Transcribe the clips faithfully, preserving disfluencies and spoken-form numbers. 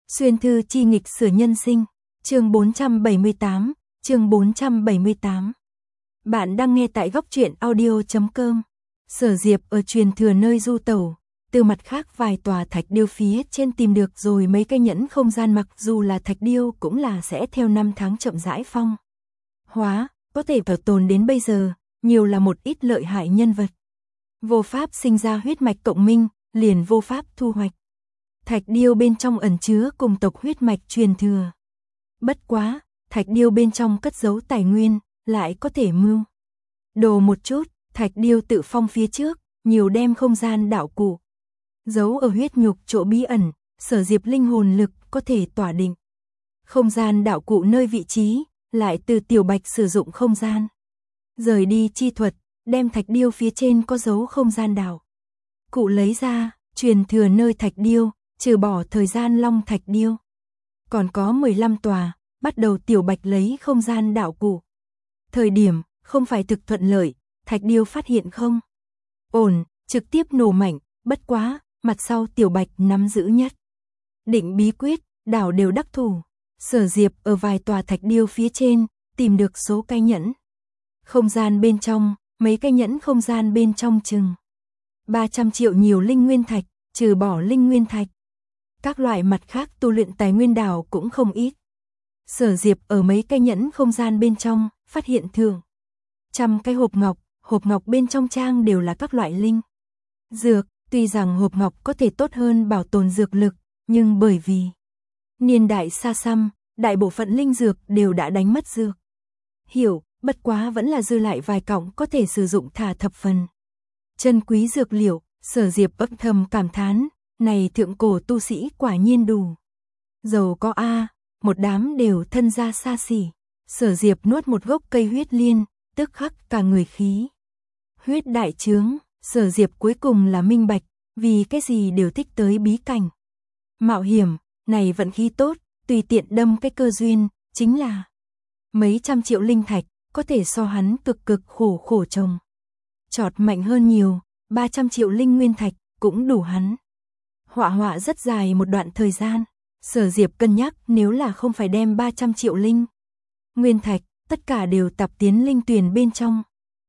Xuyên thư chi nghịch sửa nhân sinh, chương bốn trăm bảy mươi tám, chương bốn trăm bảy mươi tám. Bạn đang nghe tại góc truyện audio chấm com. Sở Diệp ở truyền thừa nơi du tẩu, từ mặt khác vài tòa thạch điêu phía trên tìm được rồi mấy cái nhẫn không gian, mặc dù là thạch điêu cũng là sẽ theo năm tháng chậm rãi phong hóa, có thể bảo tồn đến bây giờ, nhiều là một ít lợi hại nhân vật. Vô pháp sinh ra huyết mạch cộng minh, liền vô pháp thu hoạch. Thạch điêu bên trong ẩn chứa cùng tộc huyết mạch truyền thừa. Bất quá, thạch điêu bên trong cất giấu tài nguyên, lại có thể mưu đồ một chút, thạch điêu tự phong phía trước, nhiều đem không gian đạo cụ giấu ở huyết nhục chỗ bí ẩn, Sở Diệp linh hồn lực có thể tỏa định không gian đạo cụ nơi vị trí, lại từ Tiểu Bạch sử dụng không gian rời đi chi thuật, đem thạch điêu phía trên có dấu không gian đạo cụ lấy ra, truyền thừa nơi thạch điêu, trừ bỏ thời gian long thạch điêu, còn có mười lăm tòa, bắt đầu Tiểu Bạch lấy không gian đạo cụ. Thời điểm không phải thực thuận lợi, thạch điêu phát hiện không ổn, trực tiếp nổ mạnh, bất quá, mặt sau Tiểu Bạch nắm giữ nhất định bí quyết, đảo đều đắc thủ. Sở Diệp ở vài tòa thạch điêu phía trên, tìm được số cái nhẫn không gian bên trong, mấy cái nhẫn không gian bên trong chừng ba trăm triệu nhiều linh nguyên thạch, trừ bỏ linh nguyên thạch, các loại mặt khác tu luyện tài nguyên đảo cũng không ít. Sở Diệp ở mấy cái nhẫn không gian bên trong, phát hiện thường trăm cái hộp ngọc, hộp ngọc bên trong trang đều là các loại linh dược, tuy rằng hộp ngọc có thể tốt hơn bảo tồn dược lực, nhưng bởi vì niên đại xa xăm, đại bộ phận linh dược đều đã đánh mất dược hiểu, bất quá vẫn là dư lại vài cọng có thể sử dụng, thả thập phần chân quý dược liệu. Sở Diệp âm thầm cảm thán, này thượng cổ tu sĩ quả nhiên đủ giàu có a, một đám đều thân gia xa xỉ. Sở Diệp nuốt một gốc cây huyết liên, tức khắc cả người khí huyết đại trướng. Sở Diệp cuối cùng là minh bạch, vì cái gì đều thích tới bí cảnh mạo hiểm, này vận khí tốt, tùy tiện đâm cái cơ duyên, chính là mấy trăm triệu linh thạch, có thể so hắn cực cực khổ khổ trồng trọt mạnh hơn nhiều. Ba trăm triệu linh nguyên thạch cũng đủ hắn họa họa rất dài một đoạn thời gian. Sở Diệp cân nhắc, nếu là không phải đem ba trăm triệu linh nguyên thạch, tất cả đều tạp tiến linh tuyền bên trong.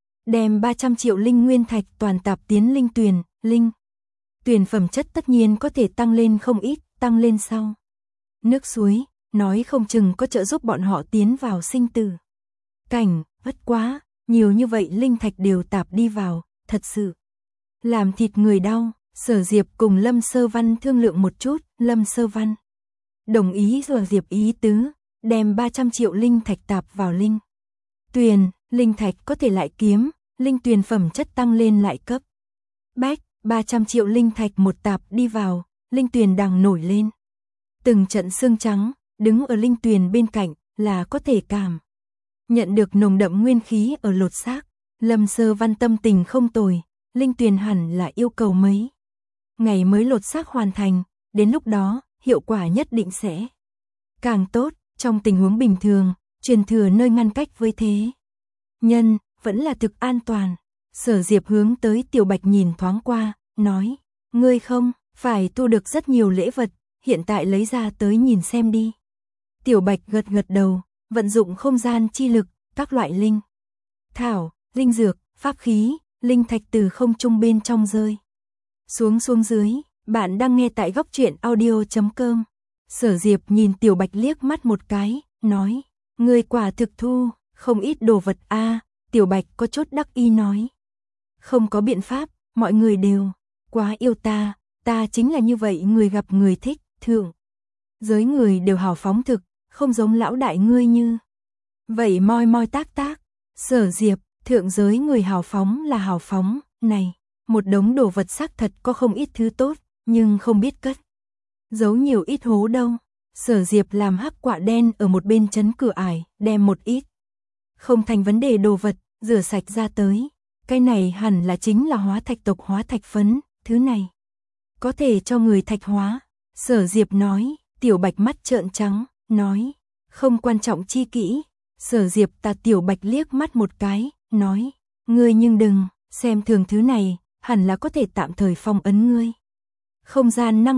Đem ba trăm triệu linh nguyên thạch toàn tạp tiến linh tuyền, linh tuyền phẩm chất tất nhiên có thể tăng lên không ít, tăng lên sau nước suối, nói không chừng có trợ giúp bọn họ tiến vào sinh tử cảnh. Bất quá, nhiều như vậy linh thạch đều tạp đi vào, thật sự làm thịt người đau. Sở Diệp cùng Lâm Sơ Văn thương lượng một chút, Lâm Sơ Văn đồng ý Sở Diệp ý tứ, đem ba trăm triệu linh thạch tạp vào linh tuyền, linh thạch có thể lại kiếm, linh tuyền phẩm chất tăng lên lại cấp bách. Ba trăm triệu linh thạch một tạp đi vào, linh tuyền đằng nổi lên từng trận sương trắng, đứng ở linh tuyền bên cạnh là có thể cảm nhận được nồng đậm nguyên khí ở lột xác. Lâm Sơ Văn tâm tình không tồi, linh tuyền hẳn là yêu cầu mấy ngày mới lột xác hoàn thành, đến lúc đó, hiệu quả nhất định sẽ càng tốt. Trong tình huống bình thường, truyền thừa nơi ngăn cách với thế nhân, vẫn là thực an toàn. Sở Diệp hướng tới Tiểu Bạch nhìn thoáng qua, nói, ngươi không phải thu được rất nhiều lễ vật, hiện tại lấy ra tới nhìn xem đi. Tiểu Bạch gật gật đầu, vận dụng không gian chi lực, các loại linh thảo, linh dược, pháp khí, linh thạch từ không trung bên trong rơi xuống xuống dưới. Bạn đang nghe tại góc truyện audio chấm com. Sở Diệp nhìn Tiểu Bạch liếc mắt một cái, nói, ngươi quả thực thu không ít đồ vật a. Tiểu Bạch có chút đắc ý nói, không có biện pháp, mọi người đều quá yêu ta, ta chính là như vậy, người gặp người thích. Thượng giới người đều hào phóng thực, không giống lão đại ngươi như vậy moi moi tác tác. Sở Diệp, thượng giới người hào phóng là hào phóng, này, một đống đồ vật xác thật có không ít thứ tốt, nhưng không biết cất giấu nhiều ít hố đâu. Sở Diệp làm hắc quạ đen ở một bên chấn cửa ải, đem một ít không thành vấn đề đồ vật rửa sạch ra tới. Cái này hẳn là chính là hóa thạch tộc hóa thạch phấn, thứ này có thể cho người thạch hóa. Sở Diệp nói. Tiểu Bạch mắt trợn trắng, nói, không quan trọng chi kỹ. Sở Diệp ta Tiểu Bạch liếc mắt một cái, nói, ngươi nhưng đừng xem thường thứ này, hẳn là có thể tạm thời phong ấn ngươi không gian năng lực.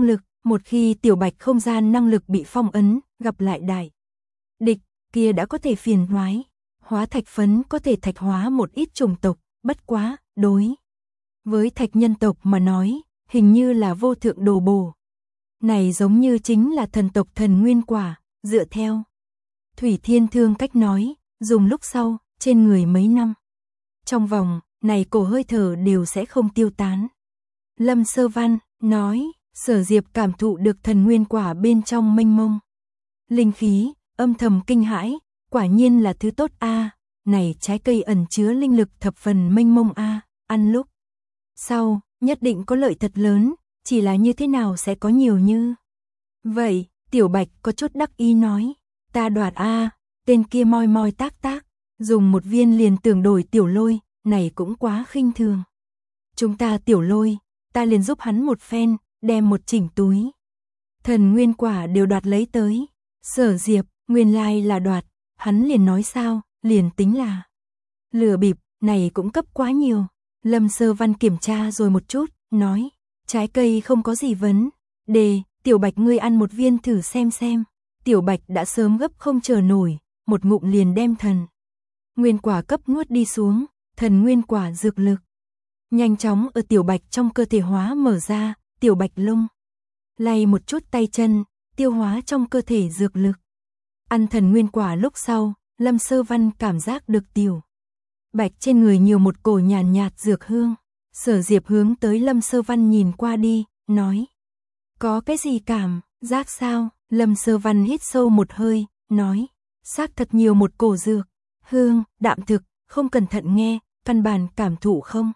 Một khi tiểu bạch không gian năng lực bị phong ấn, gặp lại đại địch, kia đã có thể phiền toái. Hóa thạch phấn có thể thạch hóa một ít chủng tộc, bất quá, đối với thạch nhân tộc mà nói, hình như là vô thượng đồ bổ. Này giống như chính là thần tộc thần nguyên quả, dựa theo Thủy Thiên Thương cách nói, dùng lúc sau, trên người mấy năm. Trong vòng, này cổ hơi thở đều sẽ không tiêu tán. Lâm Sơ Văn, nói, Sở Diệp cảm thụ được thần nguyên quả bên trong mênh mông linh khí, âm thầm kinh hãi, quả nhiên là thứ tốt a, này trái cây ẩn chứa linh lực thập phần mênh mông a, ăn lúc sau, nhất định có lợi thật lớn, chỉ là như thế nào sẽ có nhiều như vậy. Tiểu Bạch có chút đắc ý nói, ta đoạt a, tên kia moi moi tác tác, dùng một viên liền tưởng đổi Tiểu Lôi, này cũng quá khinh thường. Chúng ta Tiểu Lôi, ta liền giúp hắn một phen, đem một chỉnh túi thần nguyên quả đều đoạt lấy tới. Sở Diệp, nguyên lai là đoạt, hắn liền nói sao, liền tính là lừa bịp, này cũng cấp quá nhiều. Lâm Sơ Văn kiểm tra rồi một chút, nói, trái cây không có gì vấn đề, Tiểu Bạch ngươi ăn một viên thử xem xem. Tiểu Bạch đã sớm gấp không chờ nổi, một ngụm liền đem thần nguyên quả cấp nuốt đi xuống, thần nguyên quả dược lực nhanh chóng ở Tiểu Bạch trong cơ thể hóa mở ra. Tiểu Bạch lông lay một chút tay chân, tiêu hóa trong cơ thể dược lực. Ăn thần nguyên quả lúc sau, Lâm Sơ Văn cảm giác được Tiểu Bạch trên người nhiều một cổ nhàn nhạt, nhạt dược hương. Sở Diệp hướng tới Lâm Sơ Văn nhìn qua đi, nói, có cái gì cảm giác sao? Lâm Sơ Văn hít sâu một hơi, nói, xác thật nhiều một cổ dược hương, đạm thực, không cẩn thận nghe, căn bản cảm thụ không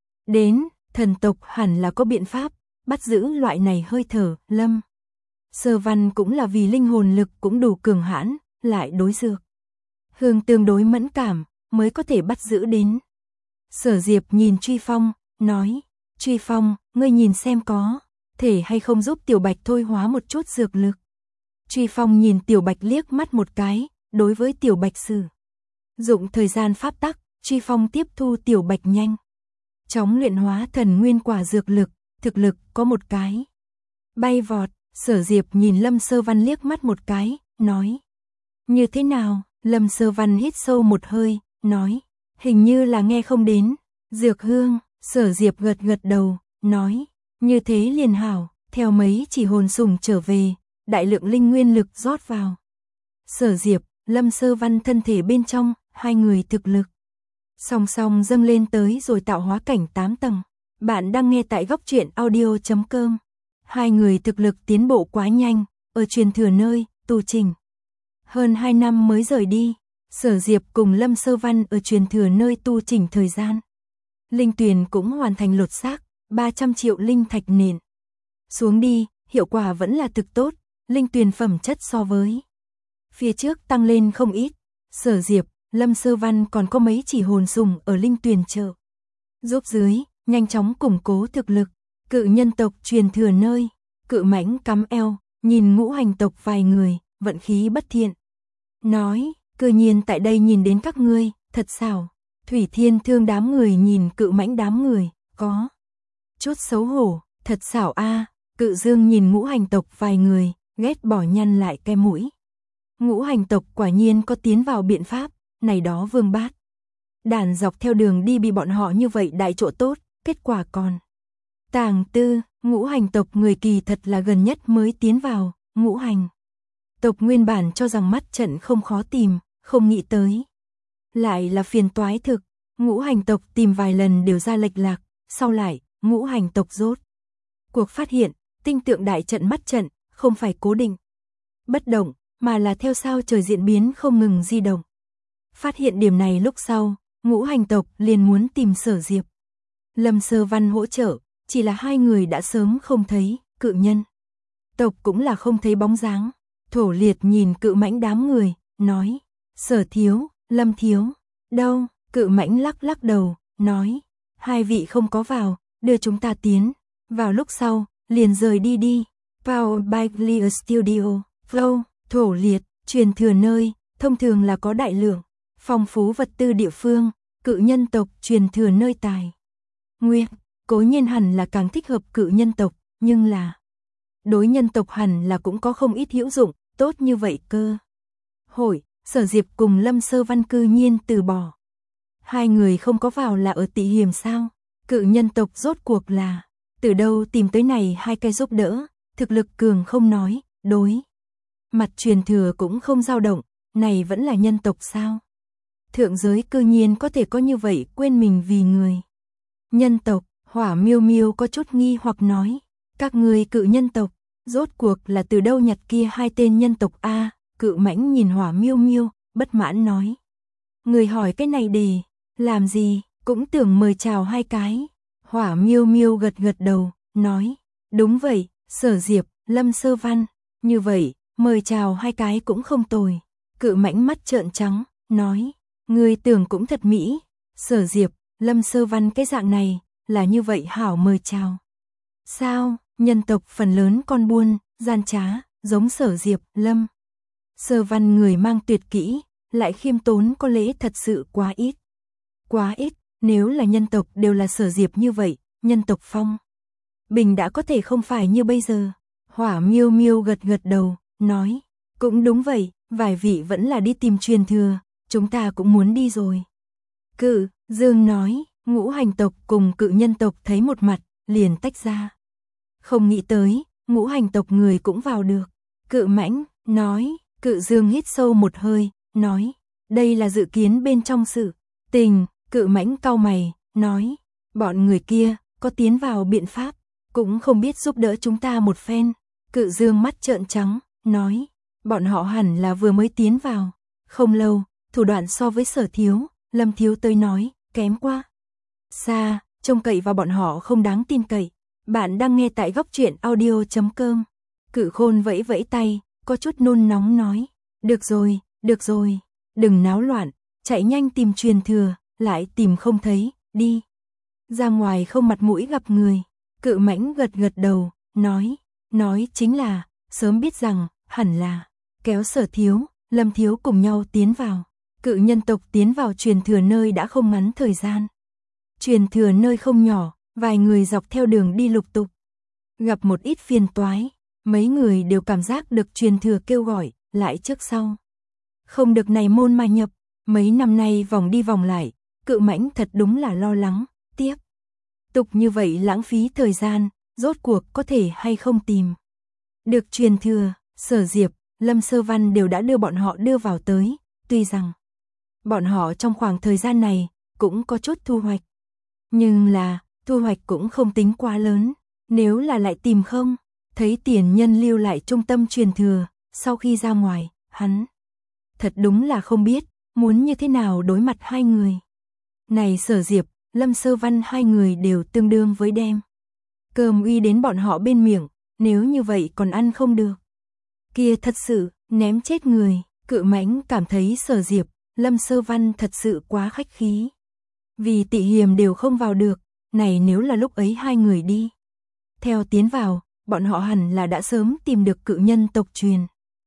đến. Thần tộc hẳn là có biện pháp bắt giữ loại này hơi thở. Lâm Sơ Văn cũng là vì linh hồn lực cũng đủ cường hãn, lại đối dược hương tương đối mẫn cảm, mới có thể bắt giữ đến. Sở Diệp nhìn Truy Phong, nói, Truy Phong, ngươi nhìn xem có thể hay không giúp Tiểu Bạch thôi hóa một chút dược lực. Truy Phong nhìn Tiểu Bạch liếc mắt một cái, đối với Tiểu Bạch sử dụng thời gian pháp tắc, Truy Phong tiếp thu Tiểu Bạch nhanh chóng luyện hóa thần nguyên quả dược lực, thực lực có một cái bay vọt. Sở Diệp nhìn Lâm Sơ Văn liếc mắt một cái, nói, như thế nào? Lâm Sơ Văn hít sâu một hơi, nói, hình như là nghe không đến dược hương. Sở Diệp gật gật đầu, nói, như thế liền hảo. Theo mấy chỉ hồn sủng trở về, đại lượng linh nguyên lực rót vào Sở Diệp, Lâm Sơ Văn thân thể bên trong, hai người thực lực song song dâng lên tới rồi tạo hóa cảnh tám tầng. Bạn đang nghe tại góc truyện audio chấm com. Hai người thực lực tiến bộ quá nhanh, ở truyền thừa nơi tu trình hơn hai năm mới rời đi. Sở Diệp cùng Lâm Sơ Văn ở truyền thừa nơi tu chỉnh thời gian, linh tuyền cũng hoàn thành lột xác, ba trăm triệu linh thạch nền xuống đi, hiệu quả vẫn là thực tốt, linh tuyền phẩm chất so với phía trước tăng lên không ít. Sở Diệp, Lâm Sơ Văn còn có mấy chỉ hồn sủng ở linh tuyền trợ giúp dưới, nhanh chóng củng cố thực lực. Cự nhân tộc truyền thừa nơi, Cự Mãnh cắm eo, nhìn Ngũ Hành tộc vài người, vận khí bất thiện, nói, cơ nhiên tại đây nhìn đến các ngươi, thật xảo. Thủy Thiên Thương đám người nhìn Cự Mãnh đám người, có chút xấu hổ, thật xảo a. Cự Dương nhìn Ngũ Hành tộc vài người, ghét bỏ nhăn lại cái mũi. Ngũ Hành tộc quả nhiên có tiến vào biện pháp, này đó vương bát đàn dọc theo đường đi bị bọn họ như vậy đại chỗ tốt, kết quả còn tàng tư. Ngũ Hành tộc người kỳ thật là gần nhất mới tiến vào. Ngũ Hành tộc nguyên bản cho rằng mắt trận không khó tìm, không nghĩ tới lại là phiền toái thực. Ngũ Hành tộc tìm vài lần đều ra lệch lạc, sau lại Ngũ Hành tộc rốt cuộc phát hiện tinh tượng đại trận mắt trận không phải cố định bất động, mà là theo sao trời diễn biến không ngừng di động. Phát hiện điểm này lúc sau, Ngũ Hành tộc liền muốn tìm Sở Diệp, Lâm Sơ Văn hỗ trợ, chỉ là hai người đã sớm không thấy. Cự nhân tộc cũng là không thấy bóng dáng. Thổ Liệt nhìn Cự Mãnh đám người, nói, Sở thiếu, Lâm thiếu, đâu? Cự Mãnh lắc lắc đầu, nói, hai vị không có vào, đưa chúng ta tiến vào lúc sau, liền rời đi đi. Powered by Clear Studio, Flow. Thổ Liệt, truyền thừa nơi, thông thường là có đại lượng phong phú vật tư địa phương. Cự nhân tộc truyền thừa nơi tài nguyên, cố nhiên hẳn là càng thích hợp cự nhân tộc, nhưng là đối nhân tộc hẳn là cũng có không ít hữu dụng, tốt như vậy cơ. Hội, Sở Diệp cùng Lâm Sơ Văn cư nhiên từ bỏ. Hai người không có vào là ở tị hiềm sao? Cự nhân tộc rốt cuộc là từ đâu tìm tới này hai cái giúp đỡ, thực lực cường không nói, đối mặt truyền thừa cũng không dao động, này vẫn là nhân tộc sao? Thượng giới cư nhiên có thể có như vậy quên mình vì người. Nhân tộc, Hỏa Miêu Miêu có chút nghi hoặc nói, các ngươi cự nhân tộc, rốt cuộc là từ đâu nhặt kia hai tên nhân tộc a? Cự Mãnh nhìn Hỏa Miêu Miêu, bất mãn nói. Người hỏi cái này để làm gì, cũng tưởng mời chào hai cái. Hỏa Miêu Miêu gật gật đầu, nói, đúng vậy, Sở Diệp, Lâm Sơ Văn, như vậy, mời chào hai cái cũng không tồi. Cự Mãnh mắt trợn trắng, nói, người tưởng cũng thật mỹ, Sở Diệp, Lâm Sơ Văn cái dạng này, là như vậy hảo mời chào. Sao, nhân tộc phần lớn con buôn, gian trá, giống Sở Diệp, Lâm Sơ Văn người mang tuyệt kỹ, lại khiêm tốn có lễ thật sự quá ít. Quá ít, nếu là nhân tộc đều là Sở Diệp như vậy, nhân tộc phong bình đã có thể không phải như bây giờ. Hỏa Miêu Miêu gật gật đầu, nói, cũng đúng vậy, vài vị vẫn là đi tìm truyền thừa, chúng ta cũng muốn đi rồi. Cự Dương nói, ngũ hành tộc cùng cự nhân tộc thấy một mặt, liền tách ra. Không nghĩ tới, ngũ hành tộc người cũng vào được. Cự Mãnh nói, Cự Dương hít sâu một hơi, nói, đây là dự kiến bên trong sự tình. Cự Mãnh cau mày, nói, bọn người kia, có tiến vào biện pháp, cũng không biết giúp đỡ chúng ta một phen. Cự Dương mắt trợn trắng, nói, bọn họ hẳn là vừa mới tiến vào. Không lâu, thủ đoạn so với Sở Thiếu, Lâm Thiếu tới nói, kém quá xa, trông cậy vào bọn họ không đáng tin cậy. Bạn đang nghe tại góc truyện audio chấm com. Cự Khôn vẫy vẫy tay, có chút nôn nóng nói, được rồi, được rồi, đừng náo loạn, chạy nhanh tìm truyền thừa, lại tìm không thấy, đi ra ngoài không mặt mũi gặp người. Cự Mãnh gật gật đầu, nói, nói chính là, sớm biết rằng, hẳn là kéo Sở Thiếu, Lâm Thiếu cùng nhau tiến vào. Cự nhân tộc tiến vào truyền thừa nơi đã không ngắn thời gian. Truyền thừa nơi không nhỏ, vài người dọc theo đường đi lục tục, gặp một ít phiền toái, mấy người đều cảm giác được truyền thừa kêu gọi, lại trước sau. Không được này môn mà nhập, mấy năm nay vòng đi vòng lại, Cự Mãnh thật đúng là lo lắng, tiếp tục như vậy lãng phí thời gian, rốt cuộc có thể hay không tìm được truyền thừa. Sở Diệp, Lâm Sơ Văn đều đã đưa bọn họ đưa vào tới, tuy rằng bọn họ trong khoảng thời gian này cũng có chút thu hoạch, nhưng là thu hoạch cũng không tính quá lớn. Nếu là lại tìm không thấy tiền nhân lưu lại trung tâm truyền thừa, sau khi ra ngoài, hắn thật đúng là không biết muốn như thế nào đối mặt hai người này. Sở Diệp, Lâm Sơ Văn hai người đều tương đương với đem cơm uy đến bọn họ bên miệng, nếu như vậy còn ăn không được, kia thật sự ném chết người. Cự Mãnh cảm thấy Sở Diệp, Lâm Sơ Văn thật sự quá khách khí, vì tị hiềm đều không vào được, này nếu là lúc ấy hai người đi theo tiến vào, bọn họ hẳn là đã sớm tìm được cự nhân tộc truyền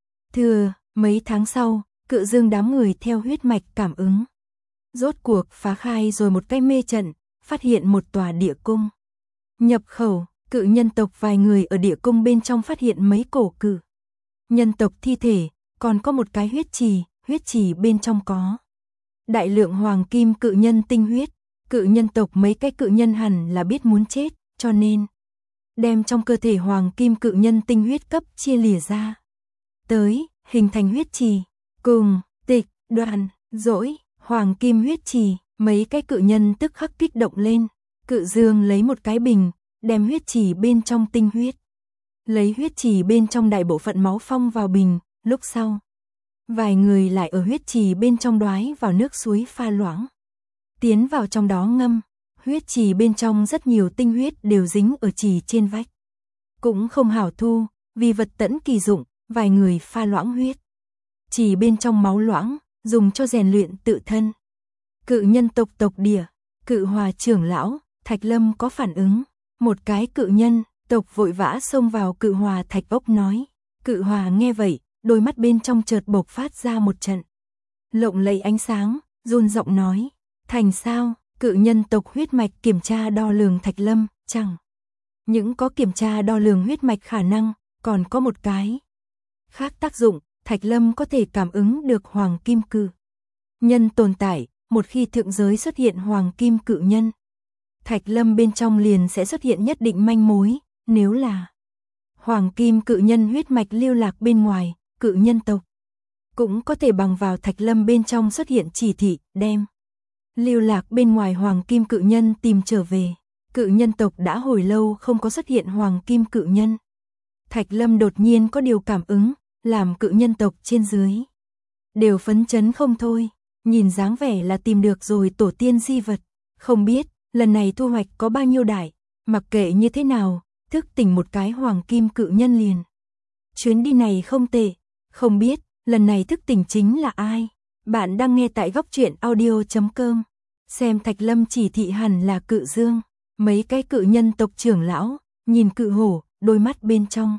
thừa. Mấy tháng sau, Cự Dương đám người theo huyết mạch cảm ứng, rốt cuộc phá khai rồi một cái mê trận, phát hiện một tòa địa cung. Nhập khẩu, cự nhân tộc vài người ở địa cung bên trong phát hiện mấy cổ cự nhân tộc thi thể, còn có một cái huyết trì, huyết trì bên trong có đại lượng hoàng kim cự nhân tinh huyết. Cự nhân tộc mấy cái cự nhân hẳn là biết muốn chết, cho nên đem trong cơ thể hoàng kim cự nhân tinh huyết cấp chia lìa ra tới, hình thành huyết trì. Cùng Tịch, Đoàn, Dỗi, hoàng kim huyết trì, mấy cái cự nhân tức khắc kích động lên. Cự Dương lấy một cái bình, đem huyết trì bên trong tinh huyết, lấy huyết trì bên trong đại bộ phận máu phong vào bình. Lúc sau, vài người lại ở huyết trì bên trong đoái vào nước suối pha loãng, tiến vào trong đó ngâm. Huyết trì bên trong rất nhiều tinh huyết đều dính ở trì trên vách, cũng không hảo thu, vì vật tẫn kỳ dụng. Vài người pha loãng huyết trì bên trong máu loãng, dùng cho rèn luyện tự thân. Cự nhân tộc tộc địa, Cự Hòa trưởng lão Thạch Lâm có phản ứng. Một cái cự nhân tộc vội vã xông vào Cự Hòa thạch ốc nói. Cự Hòa nghe vậy, đôi mắt bên trong chợt bộc phát ra một trận lộng lẫy ánh sáng, run giọng nói, thành sao? Cự nhân tộc huyết mạch kiểm tra đo lường Thạch Lâm, chẳng những có kiểm tra đo lường huyết mạch khả năng, Còn có một cái khác tác dụng, Thạch Lâm có thể cảm ứng được hoàng kim cự nhân tồn tại, một khi thượng giới xuất hiện hoàng kim cự nhân, Thạch Lâm bên trong liền sẽ xuất hiện nhất định manh mối, nếu là hoàng kim cự nhân huyết mạch lưu lạc bên ngoài, cự nhân tộc cũng có thể bằng vào Thạch Lâm bên trong xuất hiện chỉ thị, đem lưu lạc bên ngoài hoàng kim cự nhân tìm trở về. Cự nhân tộc đã hồi lâu không có xuất hiện hoàng kim cự nhân. Thạch Lâm đột nhiên có điều cảm ứng, làm cự nhân tộc trên dưới đều phấn chấn không thôi, nhìn dáng vẻ là tìm được rồi tổ tiên di vật, không biết lần này thu hoạch có bao nhiêu đại, mặc kệ như thế nào, thức tỉnh một cái hoàng kim cự nhân liền. Chuyến đi này không tệ, không biết lần này thức tỉnh chính là ai. Bạn đang nghe tại góc truyện audio chấm com. Xem Thạch Lâm chỉ thị hẳn là Cự Dương, mấy cái cự nhân tộc trưởng lão, nhìn Cự Hổ, đôi mắt bên trong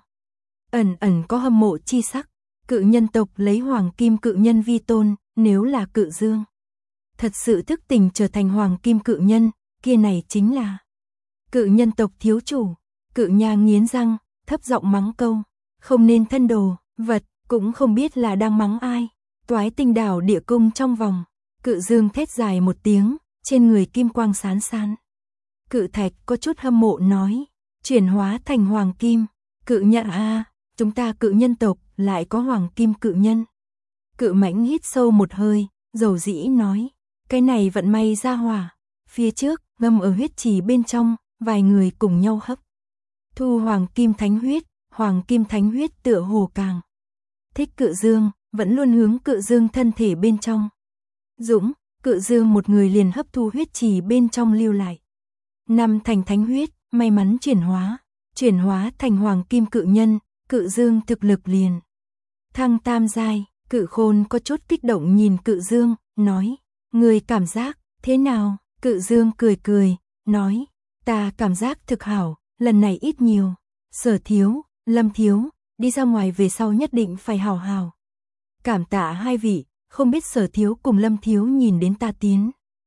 ẩn ẩn có hâm mộ chi sắc. Cự nhân tộc lấy hoàng kim cự nhân vi tôn, nếu là Cự Dương thật sự thức tỉnh trở thành hoàng kim cự nhân, kia này chính là cự nhân tộc thiếu chủ. Cự Nha nghiến răng, thấp giọng mắng câu, không nên thân đồ, vật, cũng không biết là đang mắng ai. Toái Tinh đảo địa cung trong vòng, Cự Dương thét dài một tiếng, trên người kim quang sán sán. Cự Thạch có chút hâm mộ nói, chuyển hóa thành hoàng kim, Cự Nhã a, chúng ta cự nhân tộc lại có hoàng kim cự nhân. Cự Mãnh hít sâu một hơi, dầu dĩ nói, cái này vận may ra hỏa, phía trước ngâm ở huyết trì bên trong, vài người cùng nhau hấp thu hoàng kim thánh huyết, hoàng kim thánh huyết tựa hồ càng thích Cự Dương, vẫn luôn hướng Cự Dương thân thể bên trong. Dũng, Cự Dương một người liền hấp thu huyết trì bên trong lưu lại năm thành thánh huyết, may mắn chuyển hóa, chuyển hóa thành hoàng kim cự nhân, Cự Dương thực lực liền thăng tam giai. Cự Khôn có chút kích động nhìn Cự Dương, nói, người cảm giác thế nào? Cự Dương cười cười, nói, ta cảm giác thực hảo, lần này ít nhiều, Sở thiếu, Lâm thiếu, đi ra ngoài về sau nhất định phải hảo hảo cảm tạ hai vị, không biết Sở thiếu cùng Lâm thiếu nhìn đến ta tiến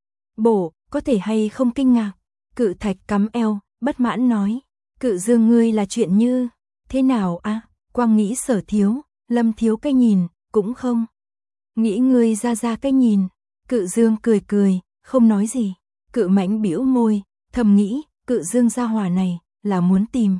bộ, có thể hay không kinh ngạc. Cự Thạch cắm eo, bất mãn nói, Cự Dương ngươi là chuyện như thế nào a? À? Quang nghĩ Sở thiếu, Lâm thiếu cái nhìn, cũng không nghĩ ngươi ra ra cái nhìn. Cự Dương cười cười, không nói gì. Cự Mãnh bĩu môi, thầm nghĩ, Cự Dương gia hỏa này là muốn tìm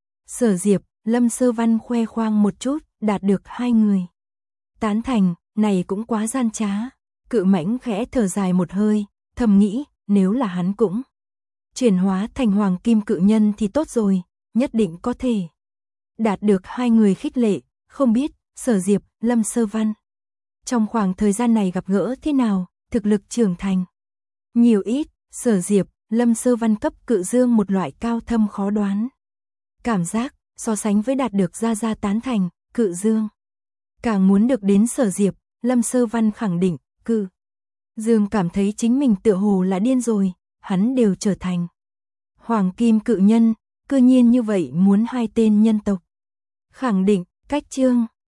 Sở Diệp, Lâm Sơ Văn khoe khoang một chút, đạt được hai người tán thành, này cũng quá gian trá. Cự Mãnh khẽ thở dài một hơi, thầm nghĩ, nếu là hắn cũng chuyển hóa thành hoàng kim cự nhân thì tốt rồi, nhất định có thể đạt được hai người khích lệ. Không biết Sở Diệp, Lâm Sơ Văn trong khoảng thời gian này gặp gỡ thế nào, thực lực trưởng thành nhiều ít. Sở Diệp, Lâm Sơ Văn cấp Cự Dương một loại cao thâm khó đoán cảm giác, so sánh với đạt được gia gia tán thành, Cự Dương càng muốn được đến Sở Diệp. Lâm Sơ Văn khẳng định, Cự Dương cảm thấy chính mình tựa hồ là điên rồi, hắn đều trở thành hoàng kim cự nhân, cư nhiên như vậy muốn hai tên nhân tộc khẳng định. Cách chương